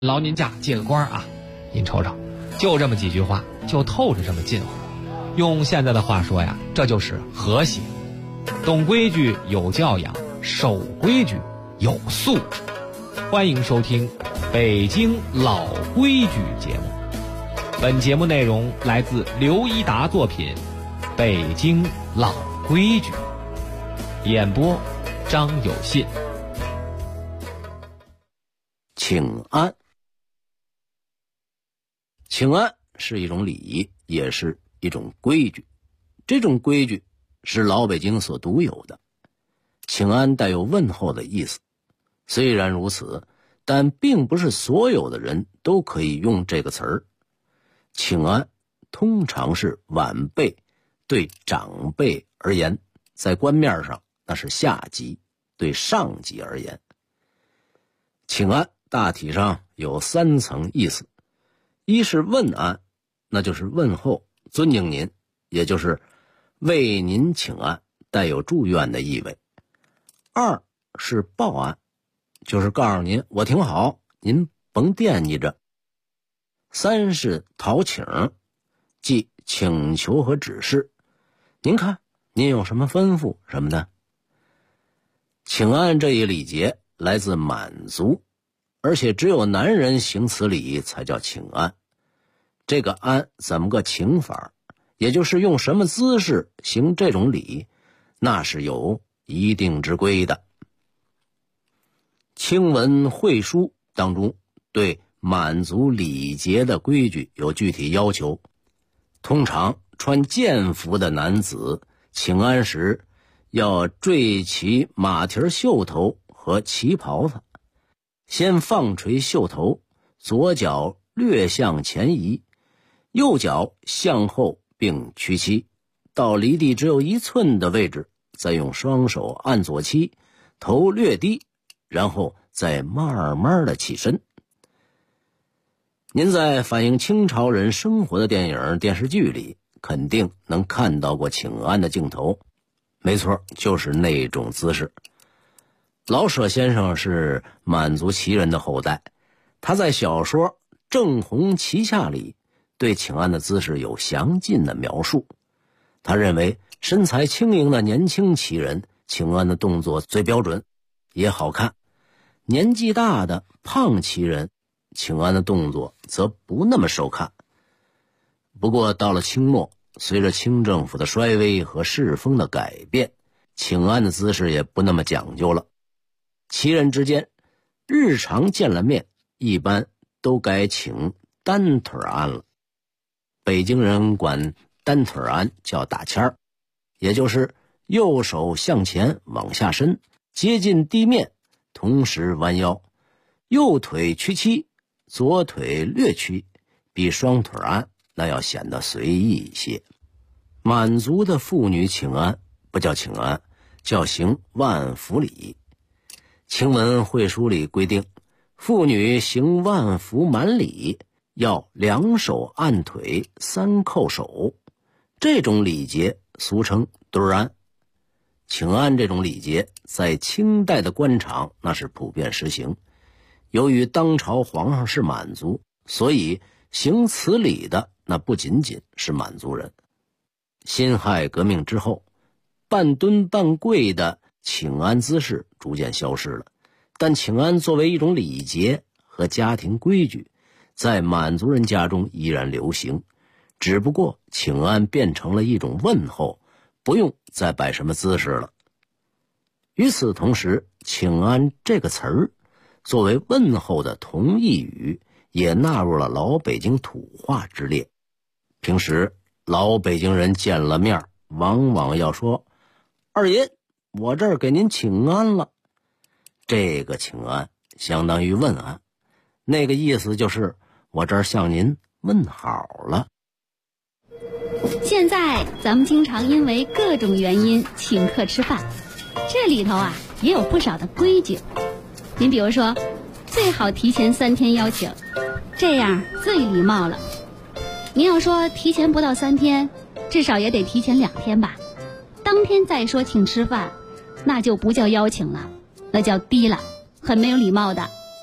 劳您驾借个官啊，您瞅瞅，就这么几句话，就透着这么近乎。用现在的话说呀，这就是和谐。懂规矩有教养，守规矩有素质。欢迎收听北京老规矩节目。本节目内容来自刘一达作品《北京老规矩》，演播张有信。 请安。请安是一种礼仪，也是一种规矩。这种规矩是老北京所独有的。请安带有问候的意思，虽然如此，但并不是所有的人都可以用这个词儿。请安通常是晚辈对长辈而言，在官面上那是下级对上级而言。请安大体上有3层意思。一是问安，那就是问候尊敬您，也就是为您请安，带有祝愿的意味。2是报安，就是告诉您我挺好，您甭惦记着。3是讨请，即请求和指示，您看您有什么吩咐什么的。请安这一礼节来自满族，而且只有男人行此礼才叫请安。这个安怎么个请法，也就是用什么姿势行这种礼，那是有一定之规的。清文会书当中对满族礼节的规矩有具体要求。通常穿剑服的男子请安时要缀齐马蹄袖头和旗袍子，先放垂袖头，左脚略向前移，右脚向后并屈膝，到离地只有1寸的位置，再用双手按左膝，头略低，然后再慢慢的起身。您在反映清朝人生活的电影电视剧里肯定能看到过请安的镜头，没错，就是那种姿势。老舍先生是满族旗人的后代，他在小说《正红旗下》里对请安的姿势有详尽的描述。他认为身材轻盈的年轻旗人请安的动作最标准也好看，年纪大的胖旗人请安的动作则不那么受看。不过到了清末，随着清政府的衰微和世风的改变，请安的姿势也不那么讲究了。旗人之间日常见了面，一般都改请单腿安了。北京人管单腿安叫打签儿，也就是右手向前往下伸，接近地面，同时弯腰，右腿屈膝，左腿略屈，比双腿安那要显得随意一些。满族的妇女请安不叫请安，叫行万福礼。清文会书里规定，妇女行万福满礼要2手按腿，3叩手，这种礼节俗称对安。请安这种礼节在清代的官场那是普遍实行。由于当朝皇上是满族，所以行此礼的那不仅仅是满族人。辛亥革命之后，半蹲半跪的请安姿势逐渐消失了，但请安作为一种礼节和家庭规矩，在满族人家中依然流行，只不过请安变成了一种问候，不用再摆什么姿势了。与此同时，请安这个词儿作为问候的同义语，也纳入了老北京土话之列。平时老北京人见了面，往往要说：“二爷，我这儿给您请安了。”这个请安相当于问安，那个意思就是我这儿向您问好了。 现在咱们经常因为各种原因请客吃饭，这里头啊也有不少的规矩。您比如说，最好提前3天邀请，这样最礼貌了。您要说提前不到3天，至少也得提前2天吧。当天再说请吃饭，那就不叫邀请了，那叫低了，很没有礼貌的。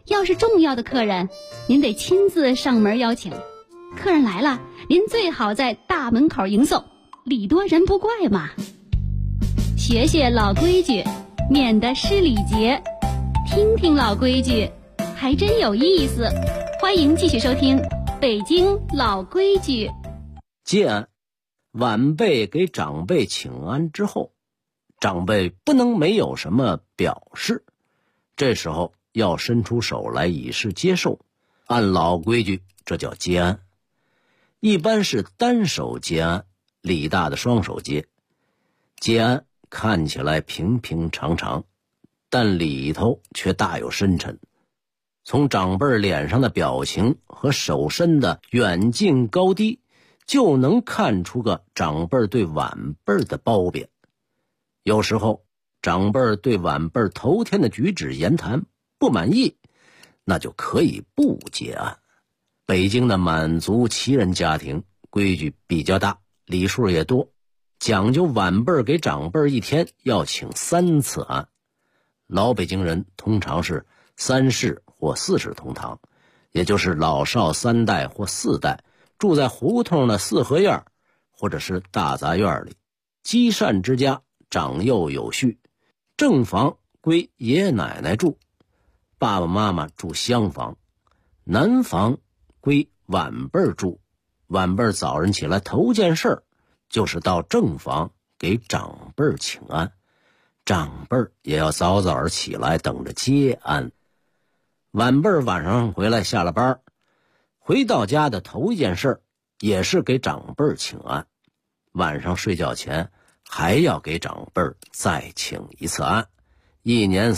要是重要的客人，您得亲自上门邀请。客人来了，您最好在大门口迎送，礼多人不怪嘛。学学老规矩，免得失礼节。听听老规矩，还真有意思。欢迎继续收听《北京老规矩》。 接安，晚辈给长辈请安之后，长辈不能没有什么表示，这时候要伸出手来以示接受。按老规矩，这叫接安。一般是单手接安，礼大的双手接。接安看起来平平常常，但里头却大有深沉。从长辈脸上的表情和手伸的远近高低，就能看出个长辈对晚辈的褒贬。有时候长辈对晚辈头天的举止言谈不满意，那就可以不接安。北京的满族旗人家庭规矩比较大，礼数也多，讲究晚辈给长辈一天要请3次安。老北京人通常是3世或4世同堂，也就是老少3代或4代住在胡同的4合院或者是大杂院里，积善之家，长幼有序。正房归爷爷奶奶住，爸爸妈妈住厢房，南房归晚辈住。晚辈早晨起来头件事就是到正房给长辈请安，长辈也要早早起来等着接安。晚辈晚上回来下了班，回到家的头一件事也是给长辈请安，晚上睡觉前还要给长辈再请一次安。1年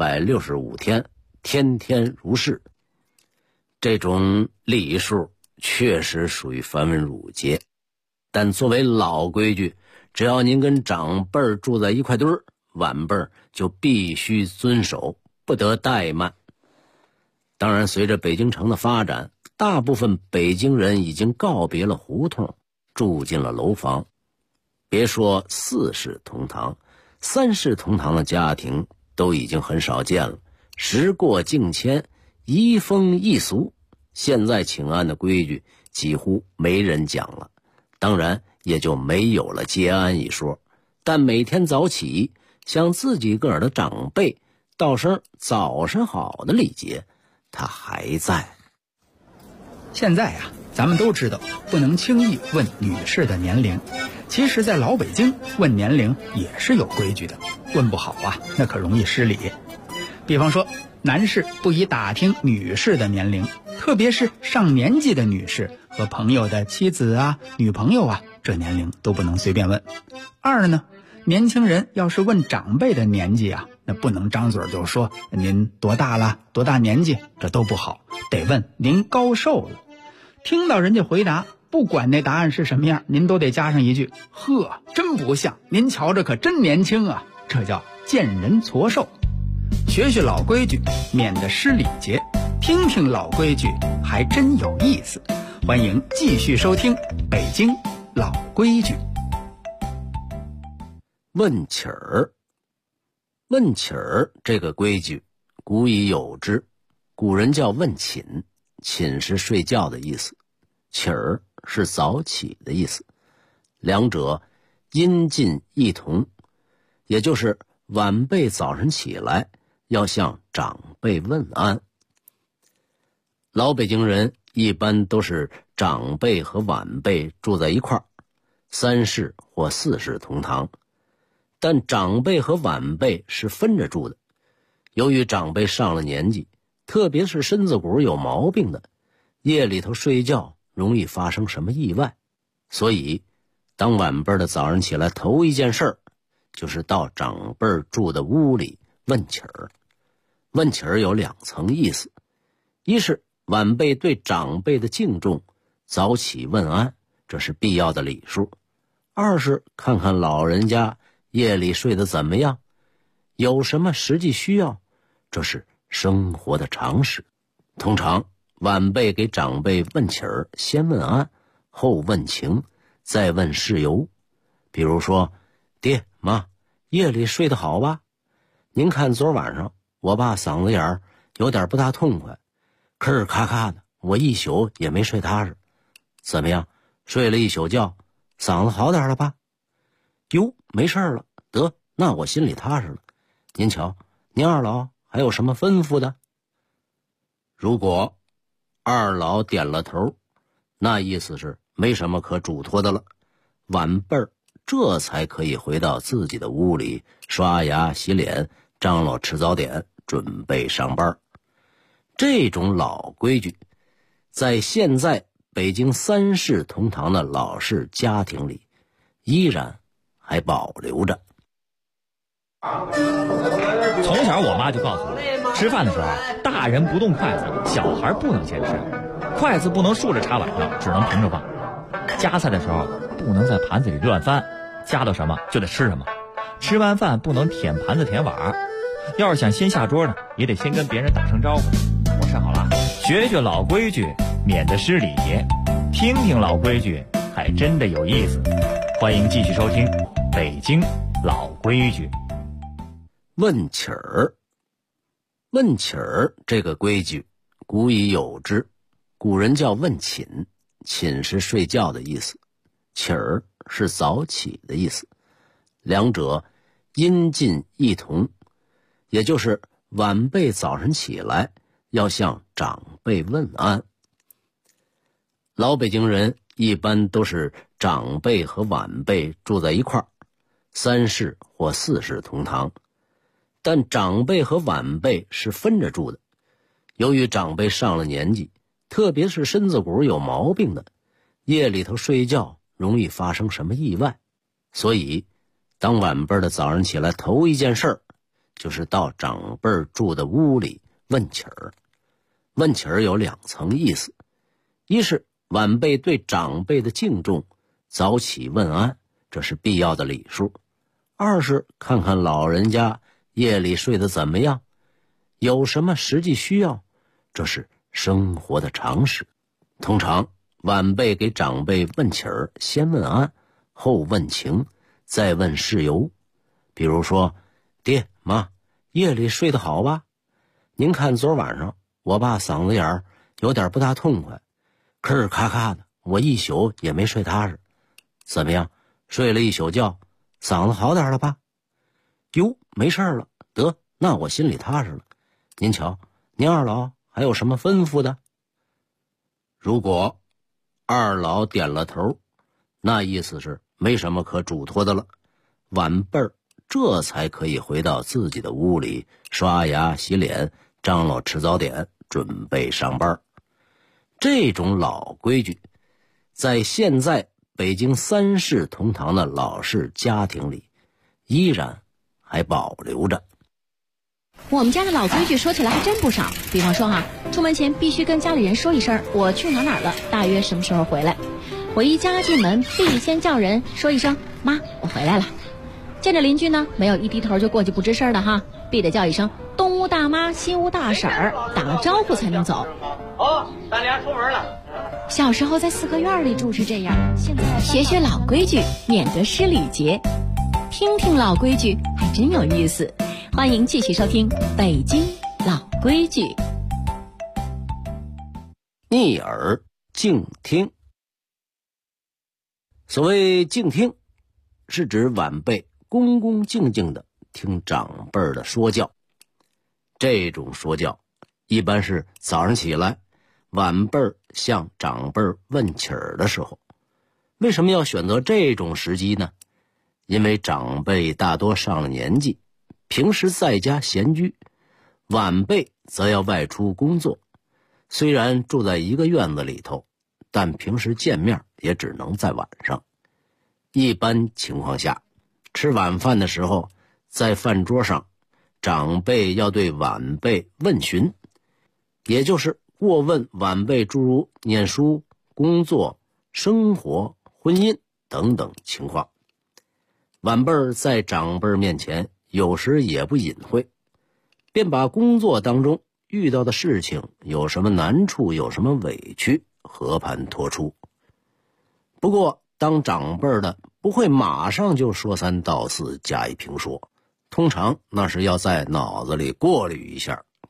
365天，天天如是。这种礼数确实属于繁文缛节，但作为老规矩，只要您跟长辈住在一块堆儿，晚辈就必须遵守，不得怠慢。当然，随着北京城的发展，大部分北京人已经告别了胡同，住进了楼房。别说4世同堂，3世同堂的家庭都已经很少见了。时过境迁，移风易俗，现在请安的规矩几乎没人讲了，当然也就没有了接安一说。但每天早起向自己个儿的长辈道声早上好的礼节，它还在。 现在啊，咱们都知道不能轻易问女士的年龄，其实在老北京问年龄也是有规矩的，问不好啊，那可容易失礼。比方说，男士不宜打听女士的年龄，特别是上年纪的女士和朋友的妻子啊、女朋友啊，这年龄都不能随便问。二呢，年轻人要是问长辈的年纪啊，那不能张嘴就说您多大了，多大年纪，这都不好，得问您高寿了。听到人家回答，不管那答案是什么样，您都得加上一句：呵，真不像，您瞧着可真年轻啊。这叫见人矬寿。学学老规矩，免得失礼节。听听老规矩，还真有意思。欢迎继续收听北京老规矩。 问起儿，问起儿这个规矩古已有之，古人叫问寝，寝是睡觉的意思，起儿是早起的意思，两者音近异同，也就是晚辈早晨起来要向长辈问安。老北京人一般都是长辈和晚辈住在一块儿，3世或4世同堂，但长辈和晚辈是分着住的。由于长辈上了年纪，特别是身子骨有毛病的，夜里头睡觉容易发生什么意外，所以当晚辈的早上起来头一件事就是到长辈住的屋里问起儿。问起儿有2层意思，一是晚辈对长辈的敬重，早起问安，这是必要的礼数；二是看看老人家夜里睡得怎么样，有什么实际需要，这是生活的常识。通常晚辈给长辈问起儿，先问安，后问情，再问事由。比如说，爹妈，夜里睡得好吧？您看昨晚上我爸嗓子眼儿有点不大痛快，吭咔咔的，我一宿也没睡踏实。怎么样，睡了一宿觉，嗓子好点了吧？哟，没事了，得，那我心里踏实了。您瞧，您二老还有什么吩咐的？如果二老点了头，那意思是没什么可嘱托的了。晚辈儿这才可以回到自己的屋里刷牙洗脸，张罗吃早点，准备上班。这种老规矩在现在北京三世同堂的老式家庭里依然还保留着。 从小我妈就告诉我，吃饭的时候大人不动筷子，小孩不能先吃，筷子不能竖着插碗上，只能平着放。夹菜的时候不能在盘子里乱翻，夹到什么就得吃什么。吃完饭不能舔盘子舔碗，要是想先下桌呢，也得先跟别人打声招呼。我试好了，学学老规矩，免得失礼。听听老规矩，还真的有意思。欢迎继续收听《北京老规矩》。 问起儿，问起儿这个规矩古已有之，古人叫问寝，寝是睡觉的意思，起儿是早起的意思，两者音近异同，也就是晚辈早晨起来要向长辈问安。老北京人一般都是长辈和晚辈住在一块儿，三世或四世同堂，但长辈和晚辈是分着住的。由于长辈上了年纪，特别是身子骨有毛病的，夜里头睡觉容易发生什么意外，所以当晚辈的早上起来头一件事儿就是到长辈住的屋里问起儿。问起儿有两层意思，一是晚辈对长辈的敬重，早起问安，这是必要的礼数；二是看看老人家夜里睡得怎么样，有什么实际需要，这是生活的常识。通常晚辈给长辈问起儿，先问安，后问情，再问事由。比如说，爹妈，夜里睡得好吧？您看昨晚上我爸嗓子眼儿有点不大痛快，吭咔咔的，我一宿也没睡踏实。怎么样，睡了一宿觉，嗓子好点了吧？哟，没事了，得，那我心里踏实了。您瞧，您二老还有什么吩咐的？如果二老点了头，那意思是没什么可嘱托的了。晚辈儿这才可以回到自己的屋里刷牙洗脸，张罗吃早点，准备上班。这种老规矩在现在北京三世同堂的老式家庭里依然还保留着。 我们家的老规矩说起来还真不少，比方说出门前必须跟家里人说一声我去哪儿了，大约什么时候回来。我一家进门必先叫人说一声妈，我回来了。见着邻居呢，没有一低头就过去不吱声的必得叫一声东屋大妈西屋大婶儿，打了招呼才能走。 咱俩出门了。 小时候在四合院里住是这样，现在学学老规矩，免得失礼节。听听老规矩，还真有意思。欢迎继续收听《北京老规矩》。 逆耳静听。所谓静听，是指晚辈恭恭敬敬地听长辈的说教。这种说教一般是早上起来晚辈向长辈问起儿的时候。为什么要选择这种时机呢？因为长辈大多上了年纪，平时在家闲居，晚辈则要外出工作。虽然住在一个院子里头，但平时见面也只能在晚上。一般情况下，吃晚饭的时候，在饭桌上，长辈要对晚辈问询，也就是过问晚辈诸如念书、工作、生活、婚姻等等情况。晚辈在长辈面前有时也不隐晦，便把工作当中遇到的事情有什么难处，有什么委屈，和盘托出。不过当长辈的不会马上就说三道四加以评说，通常那是要在脑子里过滤一下，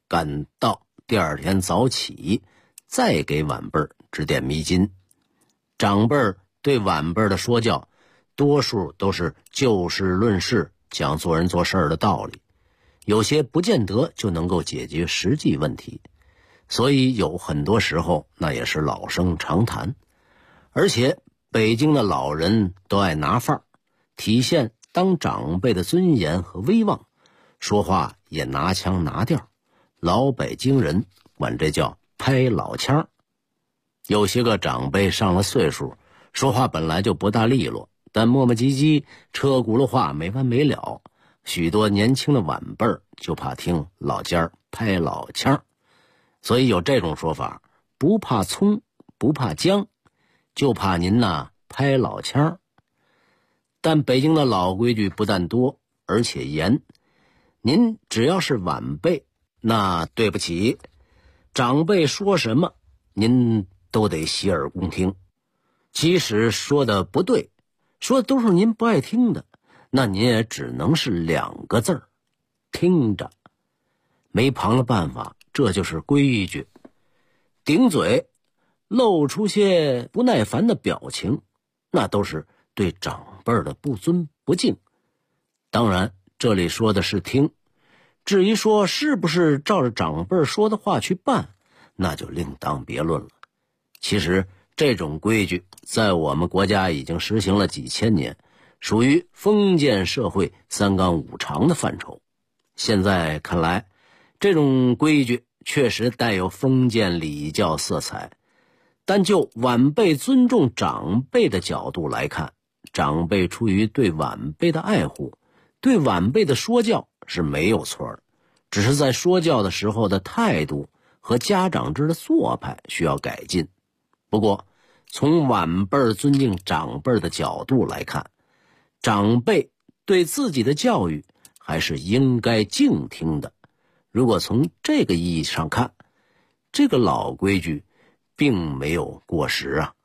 赶到第二天早起，再给晚辈指点迷津。长辈对晚辈的说教，多数都是就事论事，讲做人做事的道理，有些不见得就能够解决实际问题，所以有很多时候那也是老生常谈。而且北京的老人都爱拿范儿，体现当长辈的尊严和威望，说话也拿腔拿调，老北京人管这叫拍老腔。有些个长辈上了岁数，说话本来就不大利落，但磨磨唧唧，车轱辘话没完没了，许多年轻的晚辈就怕听老家儿拍老腔，所以有这种说法：不怕葱，不怕姜，就怕您拍老腔。但北京的老规矩不但多，而且严。您只要是晚辈，那对不起，长辈说什么，您都得洗耳恭听。即使说的不对，说的都是您不爱听的，那您也只能是2个字儿：听着。没旁的办法，这就是规矩。顶嘴，露出些不耐烦的表情，那都是对长辈的不尊不敬。当然，这里说的是听，至于说是不是照着长辈说的话去办，那就另当别论了。其实这种规矩在我们国家已经实行了几千年，属于封建社会3纲5常的范畴。现在看来，这种规矩确实带有封建礼教色彩，但就晚辈尊重长辈的角度来看，长辈出于对晚辈的爱护，对晚辈的说教是没有错的，只是在说教的时候的态度和家长制的做派需要改进。不过从晚辈尊敬长辈的角度来看，长辈对自己的教育还是应该静听的。如果从这个意义上看，这个老规矩并没有过时啊。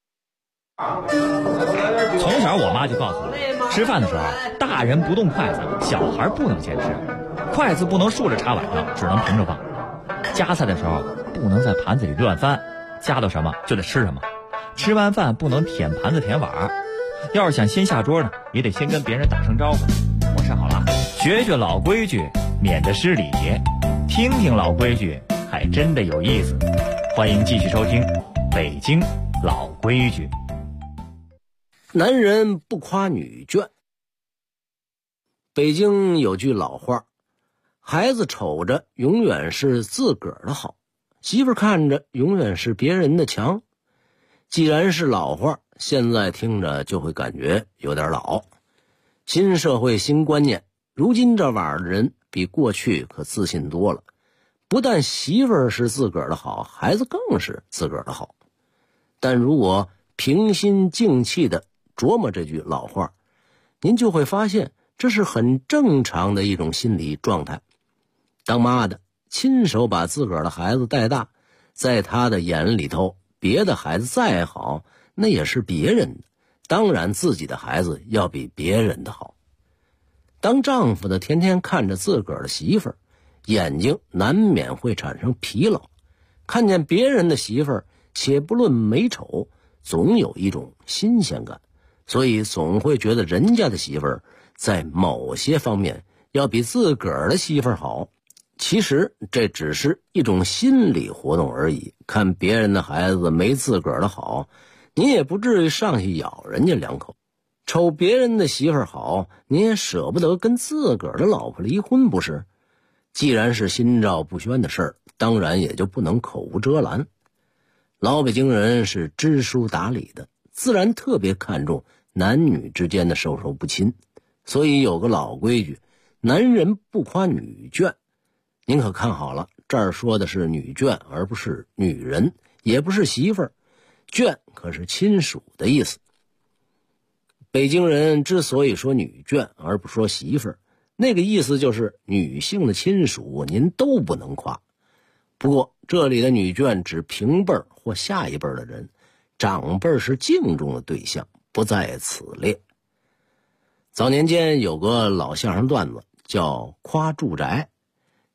从小我妈就告诉我，吃饭的时候大人不动筷子，小孩不能先吃，筷子不能竖着插碗上，只能平着放，夹菜的时候不能在盘子里乱翻，夹到什么就得吃什么，吃完饭不能舔盘子舔碗，要是想先下桌呢，也得先跟别人打声招呼。我吃好了，学学老规矩，免得失礼，听听老规矩，还真的有意思。欢迎继续收听北京老规矩。 男人不夸女眷。北京有句老话，孩子瞅着永远是自个儿的好，媳妇看着永远是别人的强。既然是老话，现在听着就会感觉有点老。新社会新观念，如今这晚儿的人比过去可自信多了，不但媳妇儿是自个儿的好，孩子更是自个儿的好。但如果平心静气的琢磨这句老话，您就会发现这是很正常的一种心理状态。当妈的亲手把自个儿的孩子带大，在他的眼里头，别的孩子再好，那也是别人的，当然自己的孩子要比别人的好。当丈夫的天天看着自个儿的媳妇儿，眼睛难免会产生疲劳，看见别人的媳妇儿，且不论美丑，总有一种新鲜感，所以总会觉得人家的媳妇儿在某些方面要比自个儿的媳妇儿好。其实这只是一种心理活动而已，看别人的孩子没自个儿的好，你也不至于上去咬人家2口。瞅别人的媳妇儿好，你也舍不得跟自个儿的老婆离婚，不是？既然是心照不宣的事儿，当然也就不能口无遮拦。老北京人是知书达理的，自然特别看重男女之间的授受不亲，所以有个老规矩，男人不夸女眷。您可看好了，这儿说的是女眷，而不是女人，也不是媳妇儿，眷可是亲属的意思。北京人之所以说女眷而不说媳妇儿，那个意思就是女性的亲属您都不能夸。不过这里的女眷指平辈或下一辈的人，长辈是敬重的对象，不在此列。早年间有个老相声段子叫夸住宅，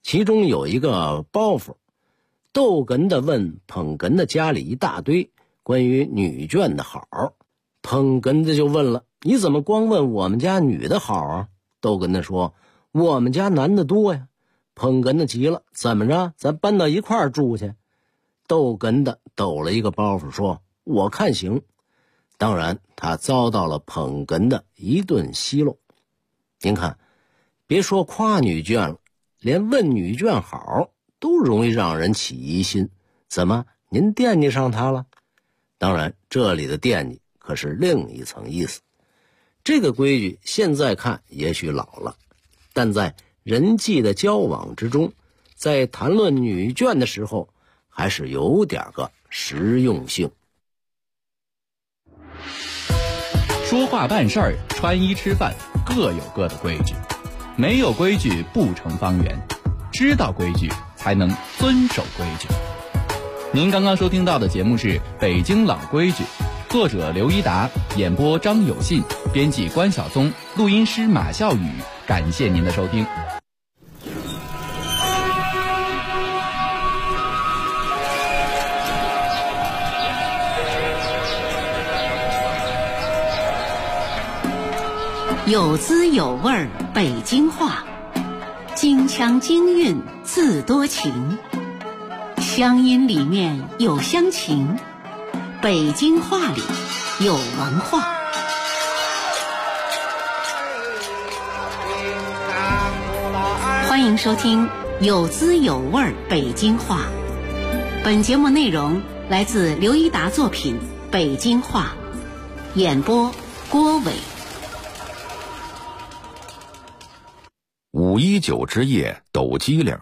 其中有一个包袱，逗哏的问捧哏的家里一大堆关于女眷的好，捧哏的就问了，你怎么光问我们家女的好啊？逗哏的说，我们家男的多呀。捧哏的急了，怎么着，咱搬到一块儿住去？逗哏的抖了一个包袱说，我看行。当然他遭到了捧哏的一顿奚落。您看，别说夸女眷了，连问女眷好都容易让人起疑心。怎么，您惦记上她了？当然这里的惦记可是另一层意思。这个规矩现在看也许老了，但在人际的交往之中，在谈论女眷的时候还是有点个实用性。 说话办事儿，穿衣吃饭，各有各的规矩。没有规矩不成方圆，知道规矩才能遵守规矩。您刚刚收听到的节目是《北京老规矩》，作者刘一达，演播张有信，编辑关晓松，录音师马笑宇。感谢您的收听。 有滋有味儿北京话，京腔京韵字多情，乡音里面有乡情，北京话里有文化。欢迎收听有滋有味儿北京话。本节目内容来自刘一达作品《北京话》，演播郭伟。 519之夜抖机灵。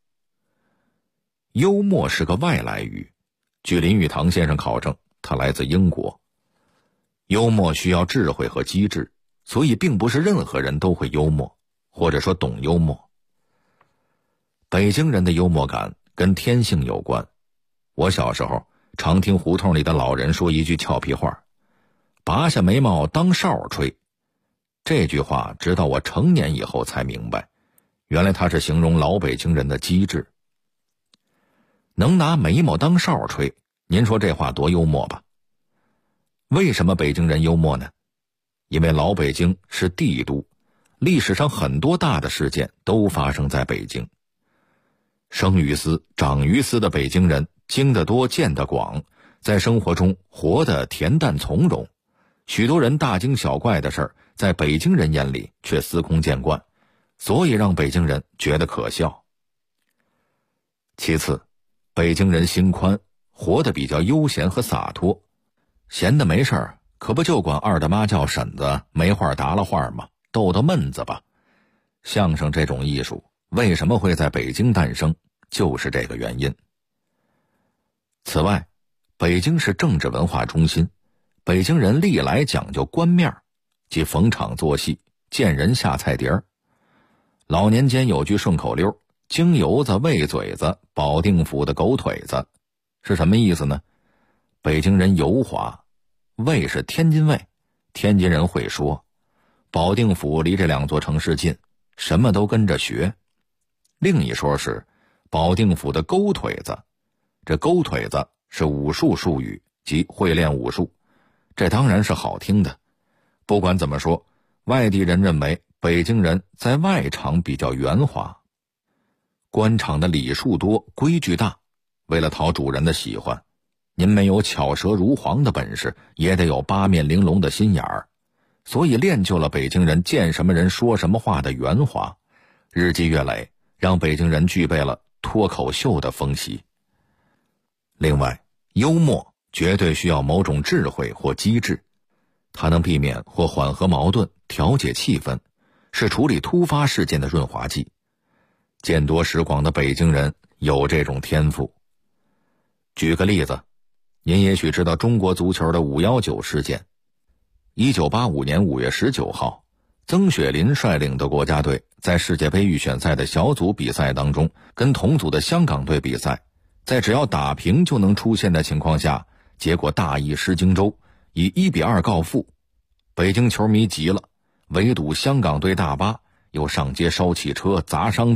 幽默是个外来语，据林语堂先生考证，它来自英国。幽默需要智慧和机智，所以并不是任何人都会幽默，或者说懂幽默。北京人的幽默感跟天性有关。我小时候常听胡同里的老人说一句俏皮话，拔下眉毛当哨吹。这句话直到我成年以后才明白，原来它是形容老北京人的机智。能拿眉毛当哨吹，您说这话多幽默吧？为什么北京人幽默呢？因为老北京是帝都，历史上很多大的事件都发生在北京。生于斯长于斯的北京人经得多见得广，在生活中活得恬淡从容，许多人大惊小怪的事儿在北京人眼里却司空见惯，所以让北京人觉得可笑。其次，北京人心宽，活得比较悠闲和洒脱，闲的没事儿，可不就管二大妈叫婶子，没话搭了话吗？逗逗闷子吧。相声这种艺术为什么会在北京诞生，就是这个原因。此外，北京是政治文化中心，北京人历来讲究官面，即逢场作戏，见人下菜碟儿。老年间有句顺口溜，京油子喂嘴子，保定府的狗腿子，是什么意思呢？北京人油滑，卫是天津卫，天津人会说，保定府离这两座城市近，什么都跟着学。另一说是保定府的勾腿子，这勾腿子是武术术语，即会练武术，这当然是好听的。不管怎么说，外地人认为北京人在外场比较圆滑。官场的礼数多，规矩大，为了讨主人的喜欢，您没有巧舌如簧的本事，也得有八面玲珑的心眼儿，所以练就了北京人见什么人说什么话的圆滑，日积月累，让北京人具备了脱口秀的风习。另外，幽默绝对需要某种智慧或机智，它能避免或缓和矛盾，调节气氛，是处理突发事件的润滑剂。见多识广的北京人有这种天赋。举个例子，您也许知道中国足球的519事件。1985年5月19号，曾雪林率领的国家队在世界杯预选赛的小组比赛当中，跟同组的香港队比赛，在只要打平就能出线的情况下，结果大意失荆州，以1-2告负。北京球迷急了，围堵香港队大巴，又上街烧汽车砸商店，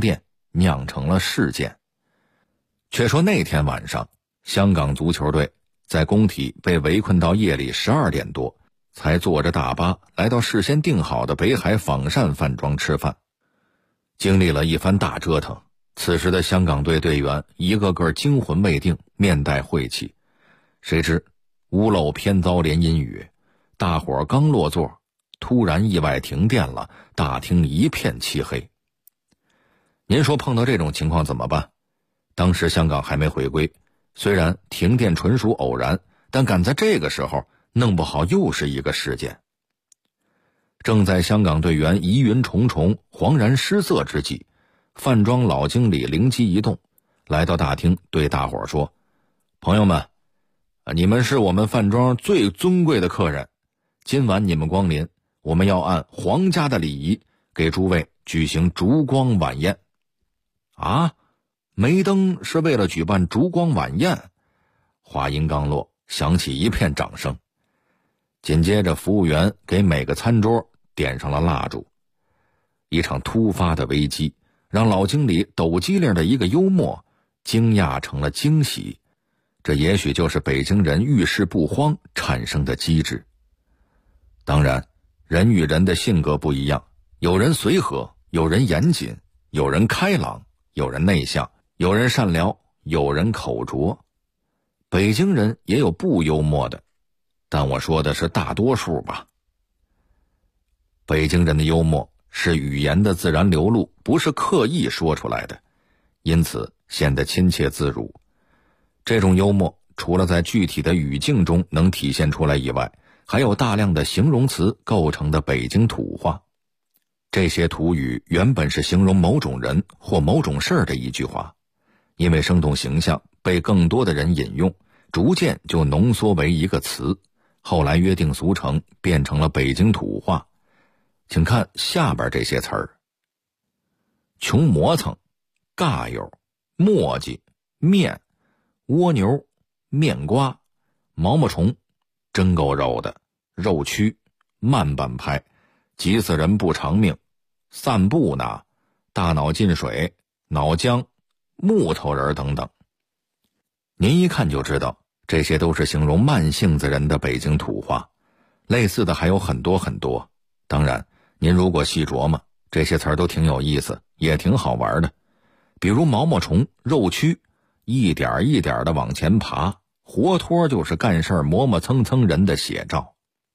酿成了事件。却说那天晚上，香港足球队在工体被围困到夜里12点多，才坐着大巴来到事先订好的北海仿膳饭庄吃饭。经历了一番大折腾，此时的香港队队员一个个惊魂未定，面带晦气。谁知屋漏偏遭连阴雨，大伙刚落座，突然意外停电了，大厅一片漆黑。您说碰到这种情况怎么办？当时香港还没回归，虽然停电纯属偶然，但赶在这个时候弄不好又是一个事件。正在香港队员疑云重重、惶然失色之际，饭庄老经理灵机一动，来到大厅对大伙说：朋友们，你们是我们饭庄最尊贵的客人，今晚你们光临，我们要按皇家的礼仪给诸位举行烛光晚宴。啊，梅登是为了举办烛光晚宴？话音刚落，响起一片掌声。紧接着服务员给每个餐桌点上了蜡烛。一场突发的危机让老经理抖机灵的一个幽默惊讶成了惊喜，这也许就是北京人遇事不慌产生的机智。当然，人与人的性格不一样，有人随和，有人严谨，有人开朗，有人内向，有人善良，有人口拙。北京人也有不幽默的，但我说的是大多数吧。北京人的幽默是语言的自然流露，不是刻意说出来的，因此显得亲切自如。这种幽默除了在具体的语境中能体现出来以外，还有大量的形容词构成的北京土话。这些土语原本是形容某种人或某种事儿的一句话，因为生动形象被更多的人引用，逐渐就浓缩为一个词，后来约定俗成，变成了北京土话。请看下边这些词儿：穷磨蹭、尬友、磨叽、面、蜗牛、面瓜、毛毛虫、真够肉的、肉蛆、慢半拍、急死人不偿命、散步呢、大脑进水、脑浆、木头人等等。您一看就知道，这些都是形容慢性子人的北京土话，类似的还有很多很多。当然，您如果细琢磨，这些词儿都挺有意思，也挺好玩的。比如毛毛虫、肉蛆，一点一点的往前爬，活脱就是干事磨磨蹭蹭人的写照。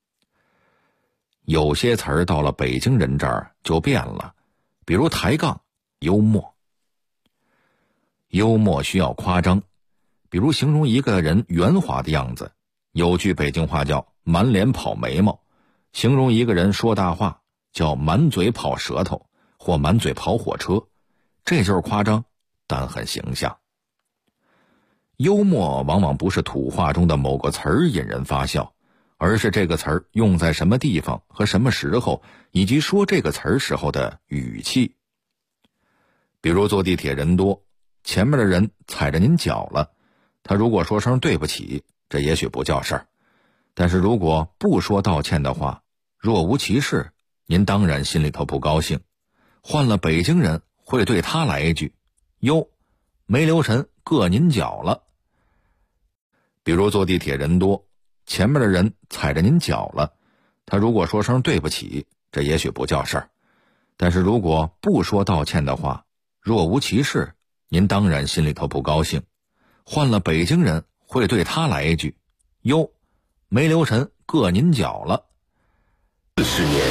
有些词儿到了北京人这儿就变了，比如抬杠、幽默。幽默需要夸张，比如形容一个人圆滑的样子，有句北京话叫满脸跑眉毛，形容一个人说大话叫满嘴跑舌头或满嘴跑火车，这就是夸张，但很形象。幽默往往不是土话中的某个词儿引人发笑，而是这个词儿用在什么地方和什么时候，以及说这个词儿时候的语气。比如坐地铁人多，前面的人踩着您脚了，他如果说声对不起，这也许不叫事儿，但是如果不说道歉的话，若无其事，您当然心里头不高兴。换了北京人会对他来一句：哟，没留神硌您脚了。比如坐地铁人多，前面的人踩着您脚了，他如果说声对不起，这也许不叫事儿，但是如果不说道歉的话，若无其事，您当然心里头不高兴。换了北京人会对他来一句：哟，没留神硌您脚了。 40年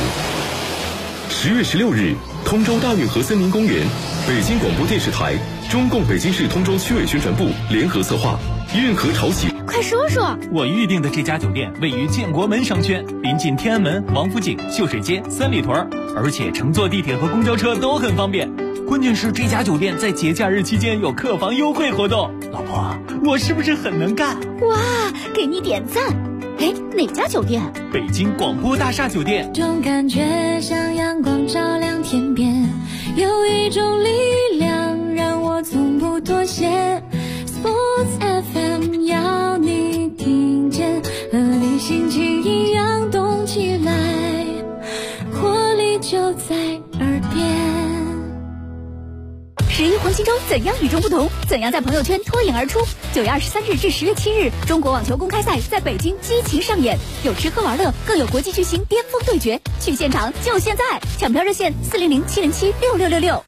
，10月16日，通州大运河森林公园，北京广播电视台、中共北京市通州区委宣传部联合策划，运河潮起。 快说说， 我预定的这家酒店位于建国门商圈，临近天安门、王府井、秀水街、三里屯，而且乘坐地铁和公交车都很方便。关键是这家酒店在节假日期间有客房优惠活动。老婆，我是不是很能干？ 哇，给你点赞！哎，哪家酒店？ 北京广播大厦酒店。 种感觉像阳光照亮天边，有一种力量让我从不妥协。Sports FM 要你听见，和你心情一样动起来，活力就在耳边。 11 新周怎样与众不同？怎样在朋友圈脱颖而出？9月23日至10月7日，中国网球公开赛在北京激情上演，有吃喝玩乐，更有国际巨星巅峰对决。去现场就现在！抢票热线400-707-6666。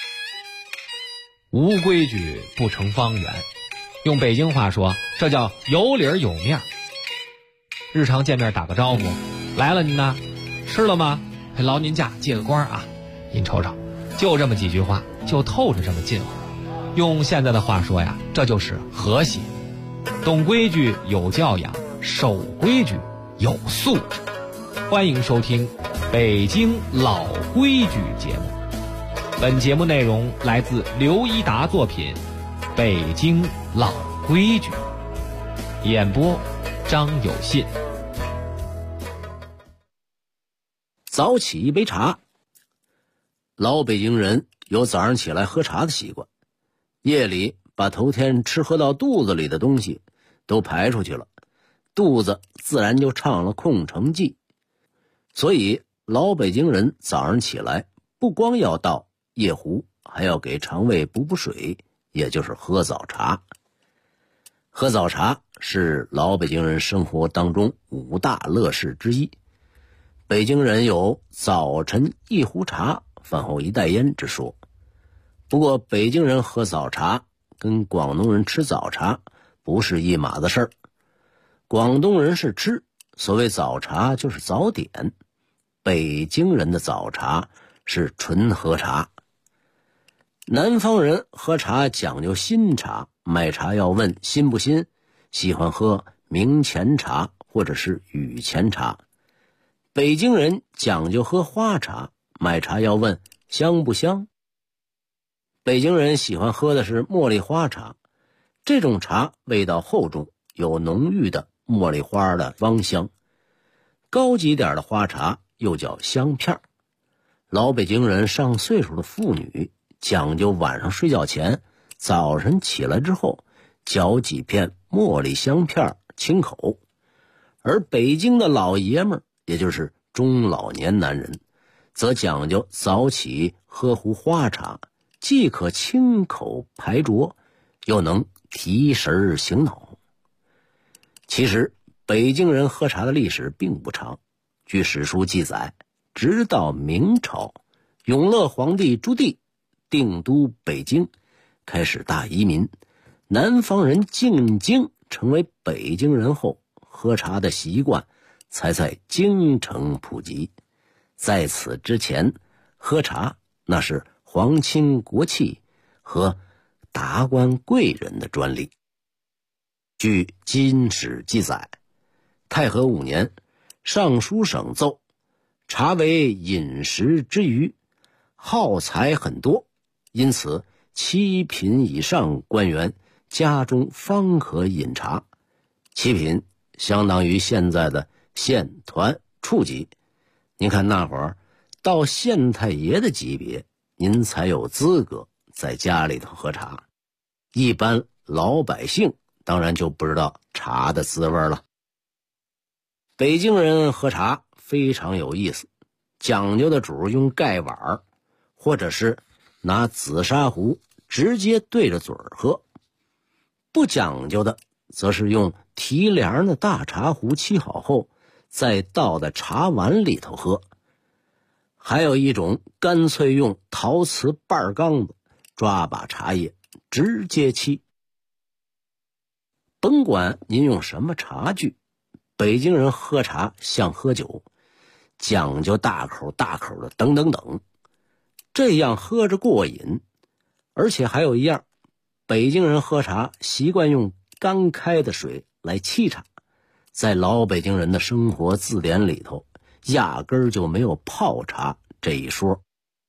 无规矩不成方圆，用北京话说，这叫有理儿有面儿。日常见面打个招呼，来了您呢，吃了吗？劳您驾，借个光啊！您瞅瞅，就这么几句话，就透着这么近乎。用现在的话说呀，这就是和谐。懂规矩有教养，守规矩有素质。欢迎收听北京老规矩节目。本节目内容来自刘一达作品《北京老规矩》，演播张有信。 早起一杯茶，老北京人有早上起来喝茶的习惯，夜里把头天吃喝到肚子里的东西都排出去了，肚子自然就唱了空城计。所以老北京人早上起来不光要倒夜壶，还要给肠胃补水，也就是喝早茶。喝早茶是老北京人生活当中5大乐事之一。北京人有早晨一壶茶，饭后一袋烟之说。不过北京人喝早茶跟广东人吃早茶不是一码子事儿。广东人是吃，所谓早茶就是早点，北京人的早茶是纯喝茶。南方人喝茶讲究新茶，买茶要问新不新，喜欢喝明前茶或者是雨前茶。北京人讲究喝花茶，买茶要问香不香。北京人喜欢喝的是茉莉花茶，这种茶味道厚重，有浓郁的茉莉花的芳香。高级点的花茶又叫香片。老北京人上岁数的妇女讲究晚上睡觉前，早晨起来之后嚼几片茉莉香片清口。而北京的老爷们儿，也就是中老年男人，则讲究早起喝壶花茶，既可清口排浊，又能提神醒脑。其实北京人喝茶的历史并不长，据史书记载，直到明朝，永乐皇帝朱棣定都北京，开始大移民，南方人进京成为北京人后，喝茶的习惯才在京城普及。在此之前，喝茶那是皇亲国戚和达官贵人的专利。据《金史》记载，太和5年，尚书省奏，茶为饮食之余，耗财很多，因此7品以上官员家中方可饮茶。7品相当于现在的县团处级，您看那会儿到县太爷的级别，您才有资格在家里头喝茶。一般老百姓当然就不知道茶的滋味了。北京人喝茶非常有意思，讲究的主用盖碗，或者是拿紫砂壶直接对着嘴喝。不讲究的则是用提梁的大茶壶沏好后，再倒在茶碗里头喝。还有一种干脆用陶瓷半缸子抓把茶叶直接沏。甭管您用什么茶具，北京人喝茶像喝酒，讲究大口大口的等等等，这样喝着过瘾。而且还有一样，北京人喝茶习惯用刚开的水来沏茶，在老北京人的生活字典里头压根儿就没有泡茶这一说。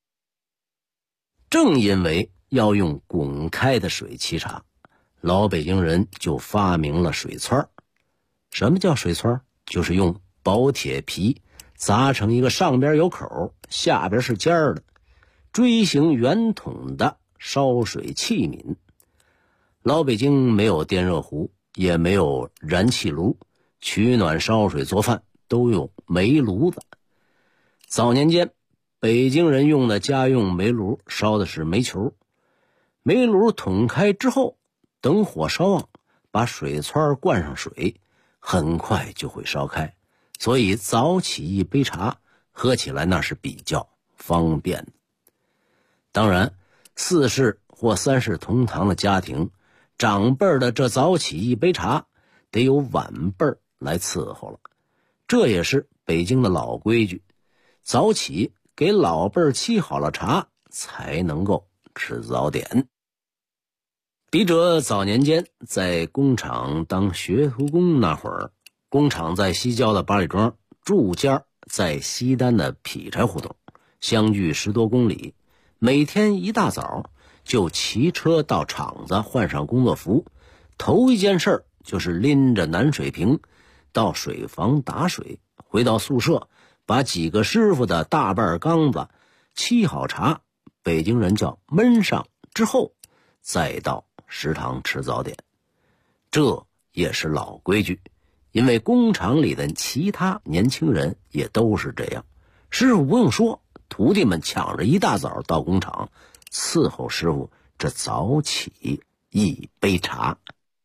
正因为要用滚开的水沏茶，老北京人就发明了水汆。什么叫水汆？就是用薄铁皮砸成一个上边有口下边是尖儿的锥形圆筒的烧水器皿。老北京没有电热壶，也没有燃气炉，取暖烧水做饭都用煤炉子。早年间北京人用的家用煤炉烧的是煤球， 煤炉捅开之后，等火烧旺，把水湍灌上水，很快就会烧开，所以早起一杯茶喝起来那是比较方便的。当然4世或3世同堂的家庭，长辈的这早起一杯茶得有晚辈来伺候了，这也是北京的老规矩，早起给老辈沏好了茶才能够吃早点。笔者早年间在工厂当学徒工那会儿，工厂在西郊的八里庄，住家在西单的劈柴胡同，相距10多公里。每天一大早就骑车到厂子换上工作服，头一件事就是拎着南水瓶到水房打水，回到宿舍把几个师傅的大半缸子沏好茶，北京人叫焖上之后，再到食堂吃早点。这也是老规矩，因为工厂里的其他年轻人也都是这样。师傅不用说，徒弟们抢着一大早到工厂伺候师傅这早起一杯茶。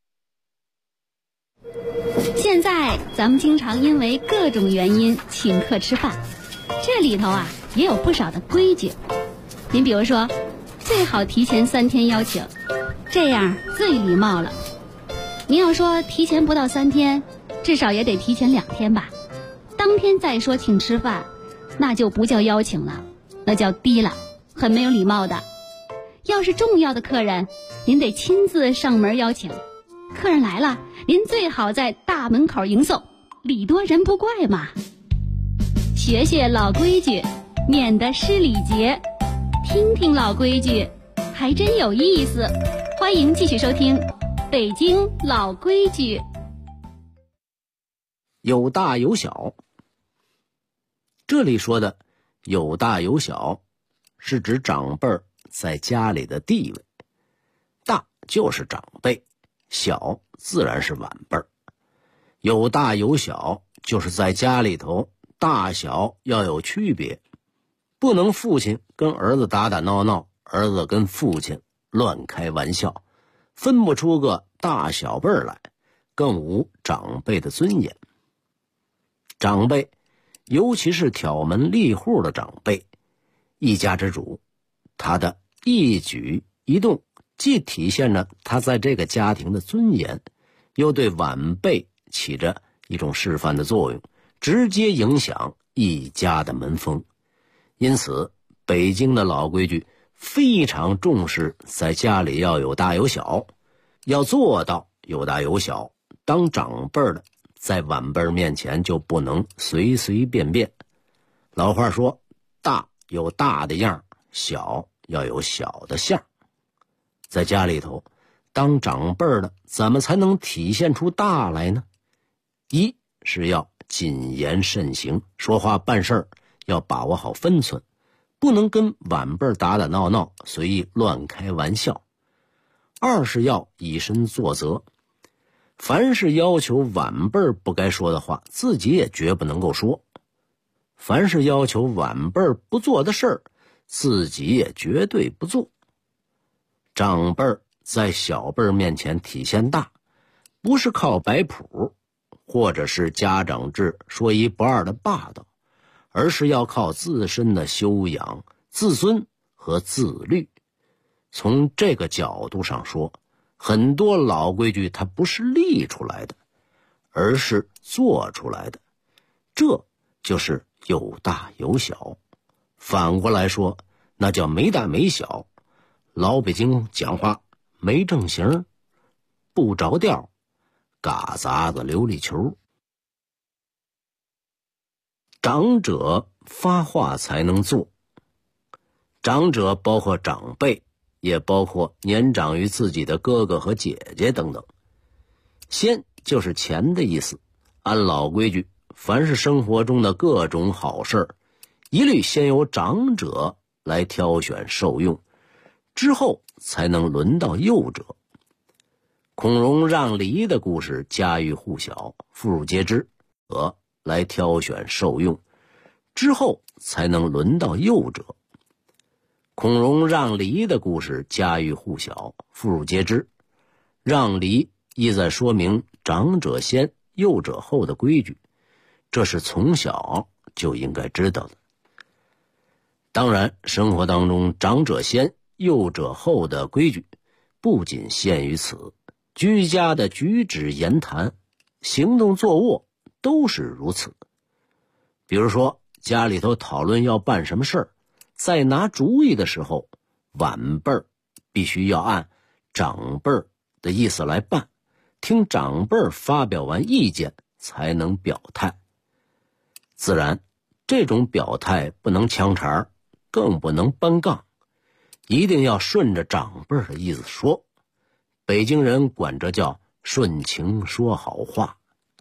现在咱们经常因为各种原因请客吃饭，这里头也有不少的规矩。您比如说，最好提前3天邀请，这样最礼貌了。您要说提前不到3天，至少也得提前2天吧。当天再说请吃饭，那就不叫邀请了，那叫低了，很没有礼貌的。要是重要的客人，您得亲自上门邀请。客人来了，您最好在大门口迎送，礼多人不怪嘛。学学老规矩，免得失礼节。听听老规矩，还真有意思。欢迎继续收听《北京老规矩》。 有大有小，这里说的有大有小，是指长辈在家里的地位，大就是长辈，小自然是晚辈。有大有小，就是在家里头大小要有区别，不能父亲跟儿子打打闹闹，儿子跟父亲乱开玩笑，分不出个大小辈来，更无长辈的尊严。长辈，尤其是挑门立户的长辈，一家之主，他的一举一动既体现着他在这个家庭的尊严，又对晚辈起着一种示范的作用，直接影响一家的门风。因此北京的老规矩非常重视在家里要有大有小，要做到有大有小，当长辈的在晚辈面前就不能随随便便。老话说，大有大的样，小要有小的相。在家里头当长辈的怎么才能体现出大来呢？一是要谨言慎行，说话办事要把握好分寸，不能跟晚辈打打闹闹，随意乱开玩笑。二是要以身作则，凡是要求晚辈不该说的话，自己也绝不能够说；凡是要求晚辈不做的事儿，自己也绝对不做。长辈在小辈面前体现大，不是靠摆谱或者是家长制说一不二的霸道，而是要靠自身的修养、自尊和自律。从这个角度上说，很多老规矩它不是立出来的，而是做出来的，这就是有大有小。反过来说，那叫没大没小。老北京讲话没正形，不着调，嘎杂子琉璃球。长者发话才能做，长者包括长辈，也包括年长于自己的哥哥和姐姐等等。先就是钱的意思，按老规矩，凡是生活中的各种好事，一律先由长者来挑选受用，之后才能轮到幼者。孔融让梨的故事家喻户晓，妇孺皆知，来挑选受用，之后才能轮到幼者。 孔融让梨的故事家喻户晓，妇孺皆知。让梨意在说明长者先幼者后的规矩，这是从小就应该知道的。当然，生活当中长者先幼者后的规矩不仅限于此，居家的举止言谈、行动坐卧都是如此。比如说家里头讨论要办什么事儿，在拿主意的时候，晚辈儿必须要按长辈儿的意思来办，听长辈儿发表完意见才能表态。自然，这种表态不能呛茬，更不能搬杠，一定要顺着长辈儿的意思说。北京人管这叫顺情说好话。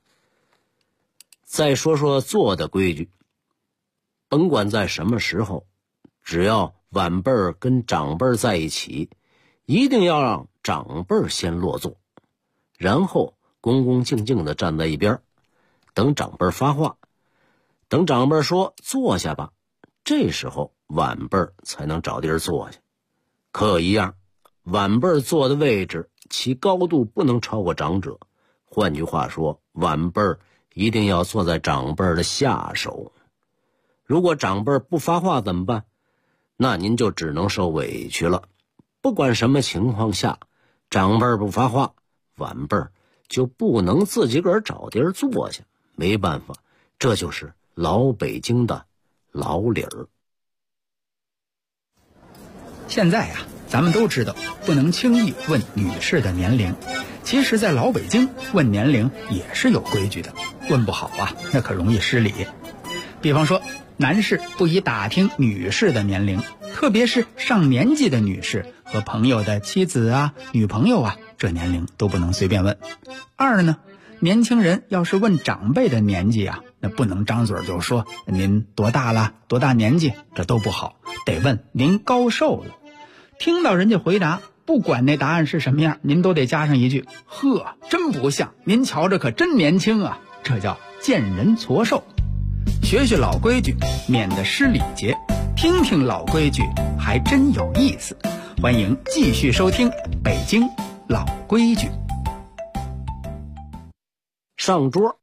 再说说做的规矩，甭管在什么时候，只要晚辈儿跟长辈儿在一起，一定要让长辈儿先落座，然后恭恭敬敬地站在一边，等长辈儿发话。等长辈儿说坐下吧，这时候晚辈儿才能找地儿坐下。可有一样，晚辈儿坐的位置其高度不能超过长者，换句话说，晚辈儿一定要坐在长辈儿的下手。如果长辈儿不发话怎么办？那您就只能受委屈了。不管什么情况下，长辈儿不发话，晚辈儿就不能自己个儿找地儿坐下。没办法，这就是老北京的老理儿。 现在啊，咱们都知道不能轻易问女士的年龄，其实在老北京问年龄也是有规矩的，问不好啊，那可容易失礼。比方说，男士不宜打听女士的年龄，特别是上年纪的女士和朋友的妻子啊、女朋友啊，这年龄都不能随便问。二呢，年轻人要是问长辈的年纪啊，那不能张嘴就说您多大了、多大年纪，这都不好，得问您高寿了。听到人家回答，不管那答案是什么样，您都得加上一句：呵，真不像，您瞧着可真年轻啊。这叫见人矬瘦。学学老规矩，免得失礼节，听听老规矩还真有意思。欢迎继续收听北京老规矩。 上桌，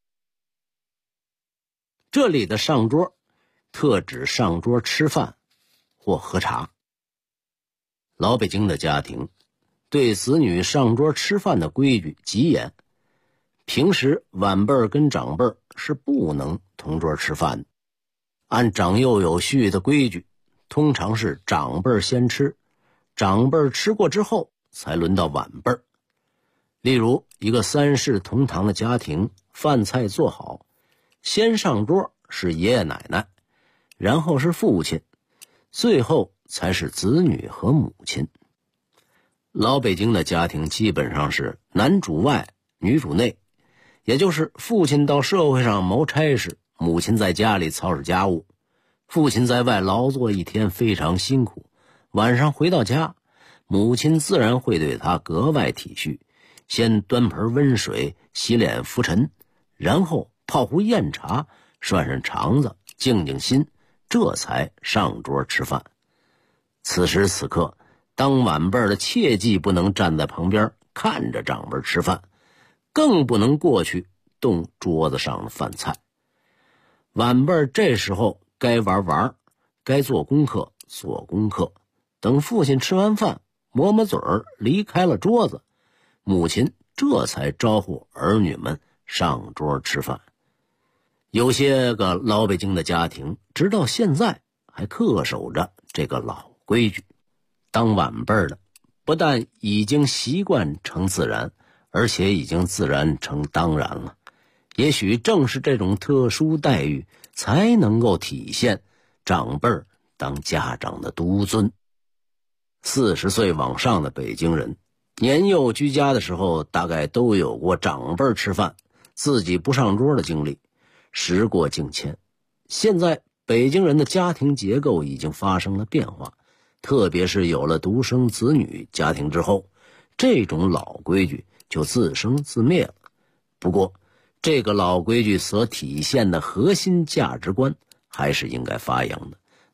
这里的上桌特指上桌吃饭或喝茶。老北京的家庭对子女上桌吃饭的规矩极严，平时晚辈儿跟长辈儿是不能同桌吃饭的。按长幼有序的规矩，通常是长辈儿先吃，长辈儿吃过之后才轮到晚辈儿。例如，一个三世同堂的家庭，饭菜做好，先上桌是爷爷奶奶，然后是父亲，最后才是子女和母亲。老北京的家庭基本上是男主外女主内，也就是父亲到社会上谋差事，母亲在家里操持家务。父亲在外劳作一天非常辛苦，晚上回到家，母亲自然会对他格外体恤，先端盆温水洗脸拂尘，然后泡壶酽茶，涮涮肠子，静静心，这才上桌吃饭。此时此刻，当晚辈的切记不能站在旁边看着长辈吃饭，更不能过去动桌子上的饭菜。晚辈这时候该玩玩，该做功课做功课，等父亲吃完饭抹抹嘴儿离开了桌子，母亲这才招呼儿女们上桌吃饭。有些个老北京的家庭直到现在还恪守着这个老规矩，当晚辈的不但已经习惯成自然，而且已经自然成当然了。也许正是这种特殊待遇，才能够体现长辈当家长的独尊。40岁往上的北京人，年幼居家的时候，大概都有过长辈吃饭自己不上桌的经历，时过境迁。现在北京人的家庭结构已经发生了变化，特别是有了独生子女家庭之后，这种老规矩就自生自灭了。不过这个老规矩所体现的核心价值观还是应该发扬的，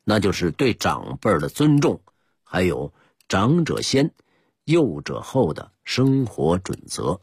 那就是对长辈的尊重，还有长者先幼者后的生活准则。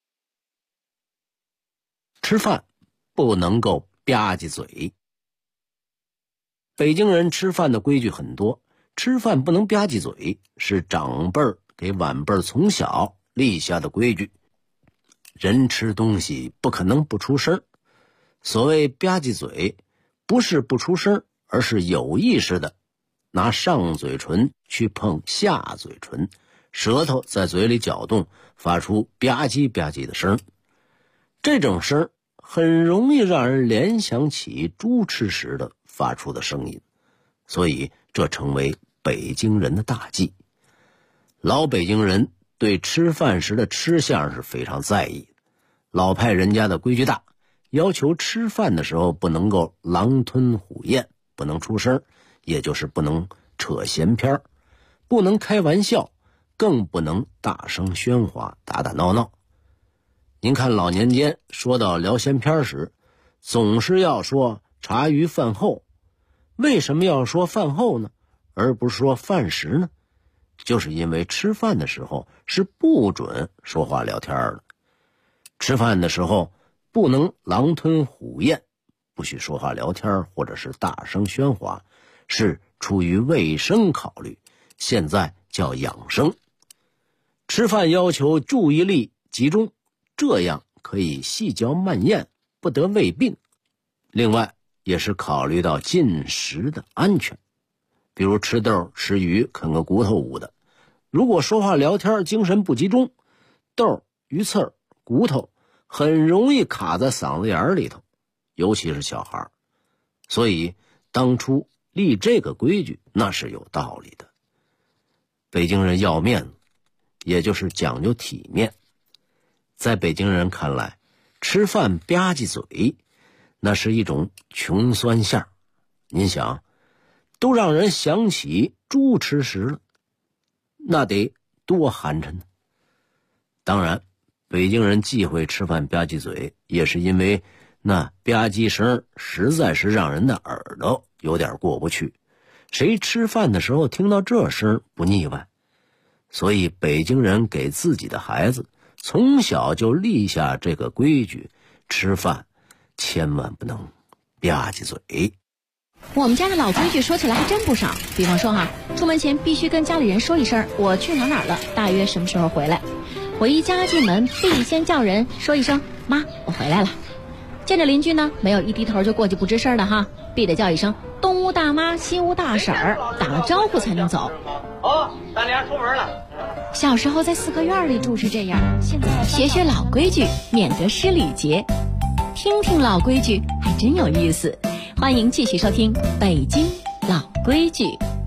吃饭不能够吧唧嘴。北京人吃饭的规矩很多，吃饭不能吧唧嘴，是长辈给晚辈从小立下的规矩。人吃东西不可能不出声，所谓吧唧嘴，不是不出声，而是有意识的拿上嘴唇去碰下嘴唇，舌头在嘴里搅动，发出吧唧吧唧的声。这种声很容易让人联想起猪吃时的发出的声音，所以这成为北京人的大忌。老北京人对吃饭时的吃相是非常在意的，老派人家的规矩大，要求吃饭的时候不能够狼吞虎咽，不能出声，也就是不能扯闲篇，不能开玩笑，更不能大声喧哗打打闹闹。您看老年间说到聊闲篇时，总是要说茶余饭后。为什么要说饭后呢，而不是说饭时呢？就是因为吃饭的时候是不准说话聊天的。吃饭的时候不能狼吞虎咽，不许说话聊天或者是大声喧哗，是出于卫生考虑，现在叫养生。吃饭要求注意力集中，这样可以细嚼慢咽，不得胃病。另外也是考虑到进食的安全，比如吃豆吃鱼啃个骨头捂的，如果说话聊天精神不集中，豆鱼刺骨头很容易卡在嗓子眼里头，尤其是小孩。所以当初立这个规矩那是有道理的。北京人要面子，也就是讲究体面。在北京人看来，吃饭吧唧嘴那是一种穷酸相。您想，都让人想起猪吃食了，那得多寒碜呢。当然北京人忌讳吃饭吧唧嘴，也是因为那吧唧声实在是让人的耳朵有点过不去。谁吃饭的时候听到这声不腻歪？所以北京人给自己的孩子从小就立下这个规矩，吃饭千万不能吧唧嘴。 我们家的老规矩说起来还真不少，比方说出门前必须跟家里人说一声我去哪儿了，大约什么时候回来。回家进门必先叫人说一声妈我回来了。见着邻居呢，没有一低头就过去不吱声的必得叫一声东屋大妈西屋大婶儿，打了招呼才能走。 咱俩出门了。 小时候在四合院里住是这样，现在学学老规矩，免得失礼节。听听老规矩还真有意思。欢迎继续收听北京老规矩。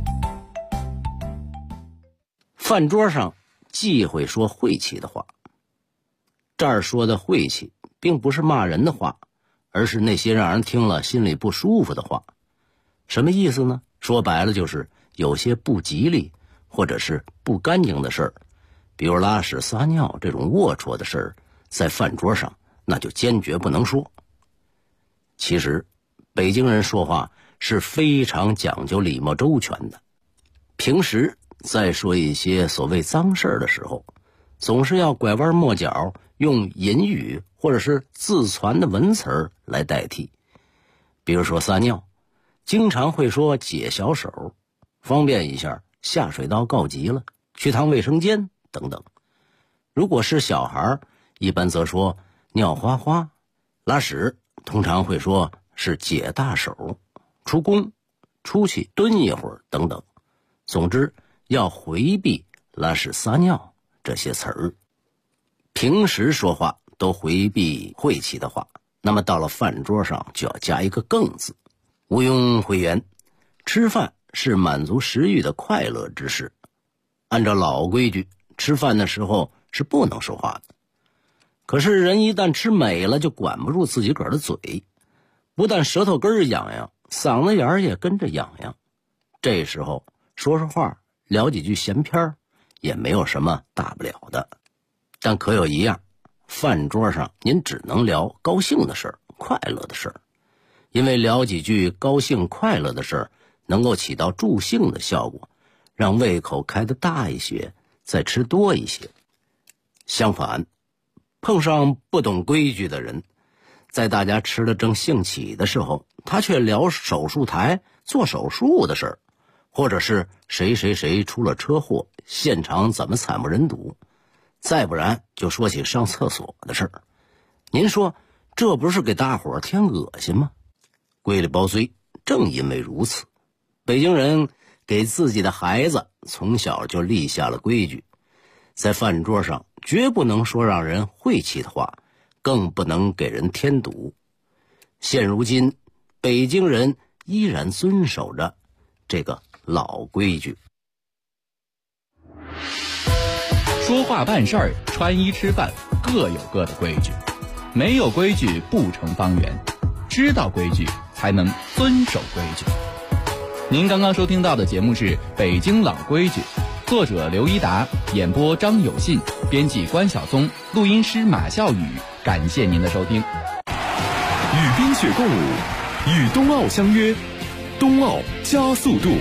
饭桌上忌讳说晦气的话。这儿说的晦气并不是骂人的话，而是那些让人听了心里不舒服的话。什么意思呢？说白了就是有些不吉利或者是不干净的事儿，比如拉屎撒尿这种龌龊的事儿，在饭桌上那就坚决不能说。其实北京人说话是非常讲究礼貌周全的。平时在说一些所谓脏事儿的时候，总是要拐弯抹角，用隐语或者是自传的文词儿来代替。比如说撒尿，经常会说解小手，方便一下下水道告急了，去趟卫生间等等。如果是小孩，一般则说尿哗哗，拉屎通常会说是解大手，出宫出去蹲一会儿等等。总之要回避拉屎撒尿这些词儿。平时说话都回避晦气的话，那么到了饭桌上就要加一个更字。毋庸讳言，吃饭是满足食欲的快乐之事。按照老规矩，吃饭的时候是不能说话的。可是人一旦吃美了，就管不住自己个儿的嘴，不但舌头根儿痒痒，嗓子眼儿也跟着痒痒。这时候说说话，聊几句闲篇儿，也没有什么大不了的。但可有一样，饭桌上您只能聊高兴的事儿、快乐的事儿，因为聊几句高兴快乐的事儿， 能够起到助兴的效果，让胃口开得大一些，再吃多一些。相反，碰上不懂规矩的人，在大家吃得正兴起的时候，他却聊手术台做手术的事儿，或者是谁谁谁出了车祸，现场怎么惨不忍睹，再不然就说起上厕所的事儿。您说这不是给大伙儿添恶心吗？归里包堆，正因为如此，北京人给自己的孩子从小就立下了规矩，在饭桌上绝不能说让人晦气的话，更不能给人添堵。现如今北京人依然遵守着这个老规矩。 说话办事儿，穿衣吃饭，各有各的规矩，没有规矩不成方圆，知道规矩才能遵守规矩。您刚刚收听到的节目是《北京老规矩》，作者刘一达，演播张有信，编辑关晓松，录音师马笑宇。感谢您的收听。 与冰雪共舞，与冬奥相约，冬奥加速度。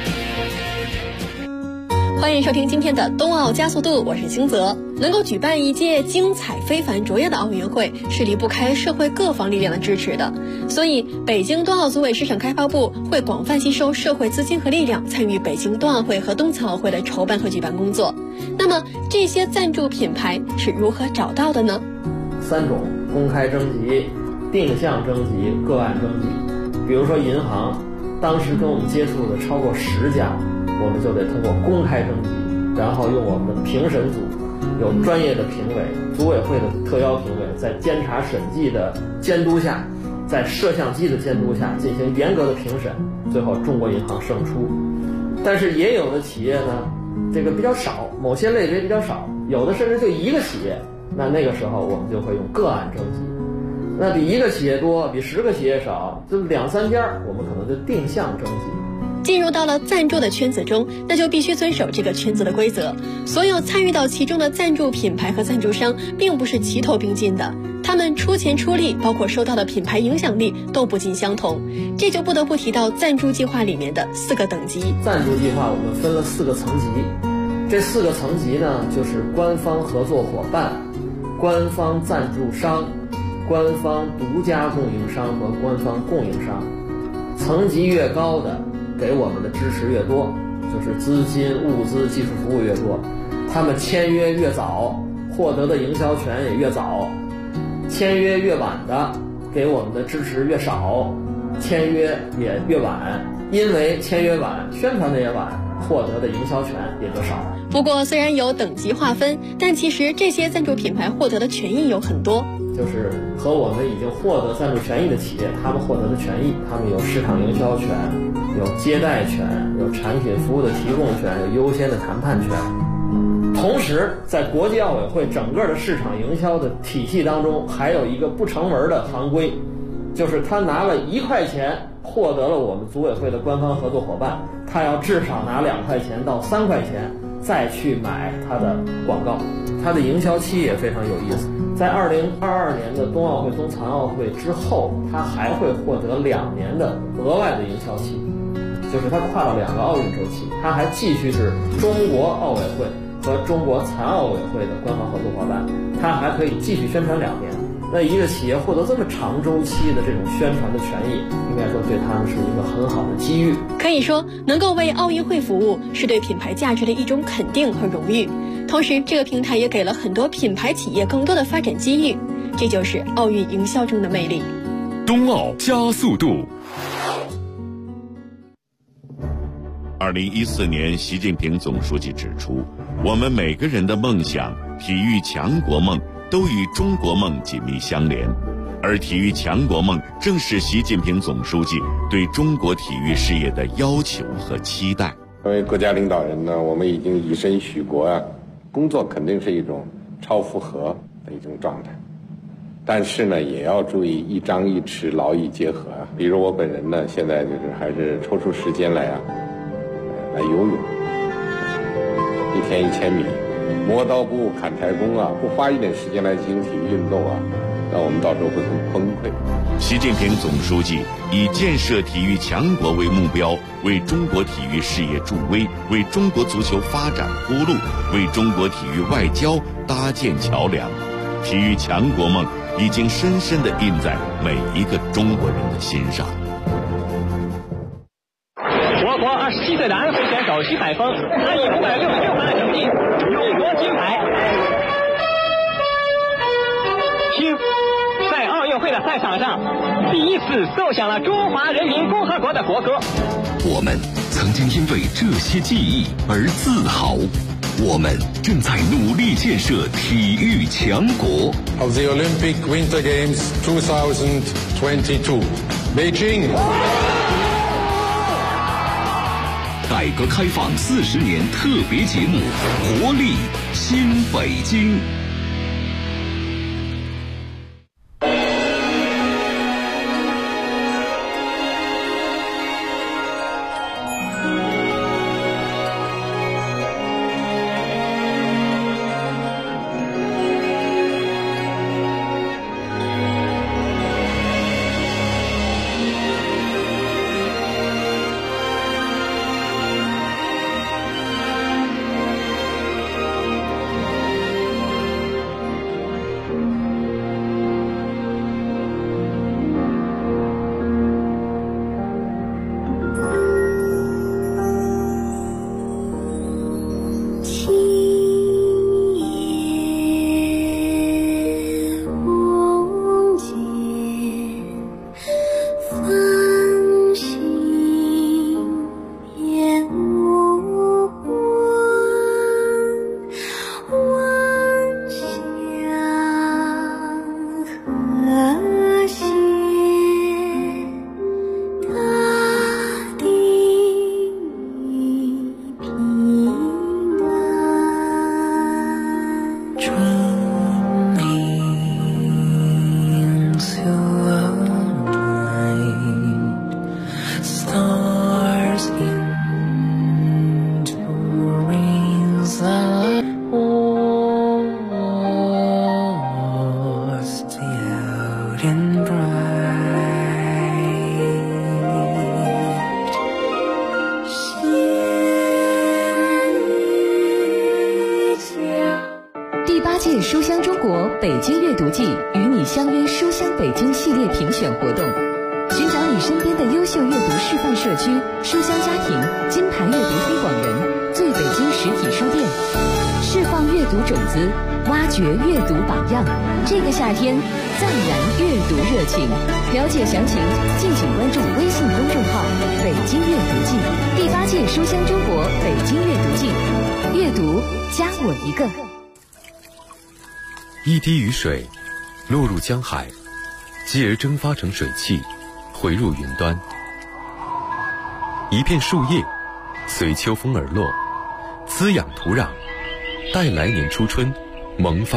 欢迎收听今天的冬奥加速度，我是星泽。能够举办一届精彩非凡卓越的奥运会，是离不开社会各方力量的支持的。所以，北京冬奥组委市场开发部会广泛吸收社会资金和力量，参与北京冬奥会和冬残奥会的筹办和举办工作。那么，这些赞助品牌是如何找到的呢 ？3种：公开征集、定向征集、个案征集。比如说银行，当时跟我们接触的超过10家。我们就得通过公开征集，然后用我们的评审组，有专业的评委，组委会的特邀评委，在监察审计的监督下，在摄像机的监督下进行严格的评审，最后中国银行胜出。但是也有的企业呢，这个比较少，某些类别比较少，有的甚至就1个企业，那个时候我们就会用个案征集。那比1个企业多，比10个企业少，就2、3家，我们可能就定向征集。 进入到了赞助的圈子中，那就必须遵守这个圈子的规则。所有参与到其中的赞助品牌和赞助商并不是齐头并进的，他们出钱出力，包括收到的品牌影响力都不尽相同。这就不得不提到赞助计划里面的4个等级。 赞助计划我们分了4个层级，这4个层级呢，就是官方合作伙伴、官方赞助商、官方独家供应商和官方供应商。层级越高的，给我们的支持越多，就是资金、物资、技术服务越多，他们签约越早，获得的营销权也越早；签约越晚的，给我们的支持越少，签约也越晚。因为签约晚，宣传的也晚，获得的营销权也就少。 不过，虽然有等级划分，但其实这些赞助品牌获得的权益有很多。 就是和我们已经获得赞助权益的企业，他们获得的权益，他们有市场营销权，有接待权，有产品服务的提供权，有优先的谈判权。同时，在国际奥委会整个的市场营销的体系当中，还有一个不成文的行规，就是他拿了1块钱获得了我们组委会的官方合作伙伴，他要至少拿2块钱到3块钱再去买他的广告。他的营销期也非常有意思，在2022年的冬奥会、冬残奥会之后，他还会获得2年的额外的营销期，就是他跨了2个奥运周期，他还继续是中国奥委会和中国残奥委会的官方合作伙伴，他还可以继续宣传2年。那一个企业获得这么长周期的这种宣传的权益，应该说对他们是一个很好的机遇。 可以说，能够为奥运会服务，是对品牌价值的一种肯定和荣誉。同时，这个平台也给了很多品牌企业更多的发展机遇，这就是奥运营销中的魅力。 冬奥加速度。 2014年，习近平总书记指出，我们每个人的梦想、体育强国梦都与中国梦紧密相连，而体育强国梦正是习近平总书记对中国体育事业的要求和期待。 作为国家领导人呢，我们已经以身许国啊，工作肯定是一种超负荷的一种状态，但是呢，也要注意一张一弛，劳逸结合啊。比如我本人呢，现在就是还是抽出时间来游泳，1天1000米，磨刀不误砍柴工啊，不花一点时间来进行体育运动啊， 那我们到时候会很崩溃。 习近平总书记以建设体育强国为目标，为中国体育事业助威，为中国足球发展铺路，为中国体育外交搭建桥梁。体育强国梦已经深深地印在每一个中国人的心上。 我国27岁的安徽选手徐海峰，他以566分的成绩勇夺金牌。听，在奥运会的赛场上，第一次奏响了中华人民共和国的国歌。 我们曾经因为这些记忆而自豪。我们正在努力建设体育强国。 Of the Olympic Winter Games 2022, Beijing. 改革开放40年特别节目，活力新北京。 书香中国北京阅读季与你相约书香北京系列评选活动，寻找你身边的优秀阅读示范社区、书香家庭、金牌阅读推广人、最北京实体书店，释放阅读种子，挖掘阅读榜样。这个夏天，暂燃阅读热情。了解详情，敬请关注微信公众号“北京阅读季”。第8届书香中国北京阅读季，阅读加我一个。 一滴雨水落入江海，继而蒸发成水汽，回入云端。一片树叶随秋风而落，滋养土壤，待来年初春萌发